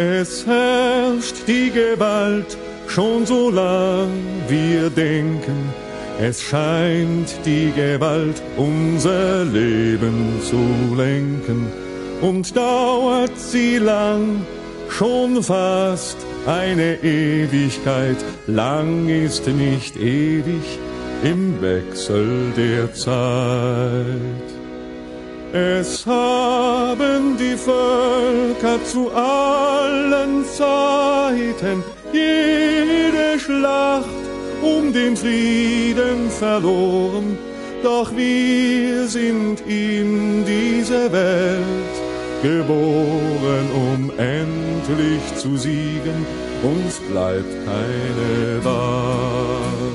Es herrscht die Gewalt schon so lang wir denken, es scheint die Gewalt unser Leben zu lenken. Und dauert sie lang, schon fast eine Ewigkeit, lang ist nicht ewig im Wechsel der Zeit. Es haben die Völker zu allen Zeiten jede Schlacht um den Frieden verloren, doch wir sind in dieser Welt geboren, um endlich zu siegen, uns bleibt keine Wahl.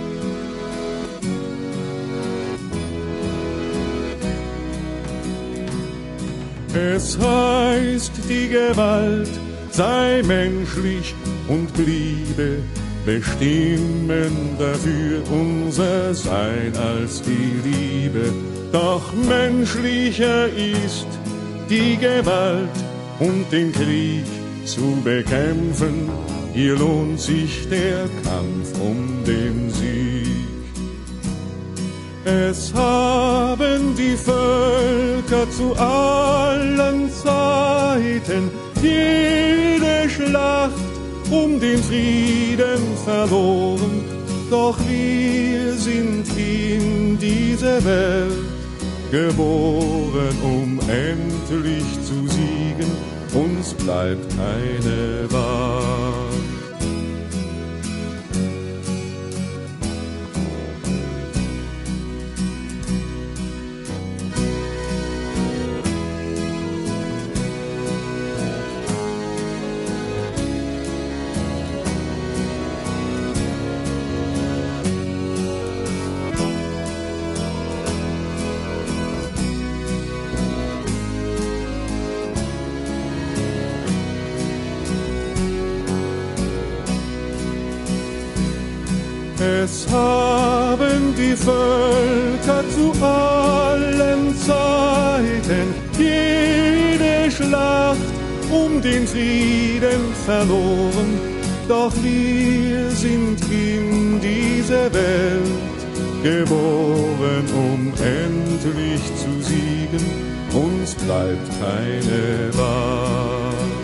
Es heißt, die Gewalt sei menschlich und bliebe bestimmen dafür unser Sein als die Liebe. Doch menschlicher ist die Gewalt und den Krieg zu bekämpfen. Hier lohnt sich der Kampf um den Sieg. Es haben die Völker zu allen Zeiten jede Schlacht um den Frieden verloren, doch wir sind in dieser Welt geboren, um endlich zu siegen, uns bleibt keine Wahl. Es haben die Völker zu allen Zeiten jede Schlacht um den Frieden verloren, doch wir sind in dieser Welt geboren, um endlich zu siegen, uns bleibt keine Wahl.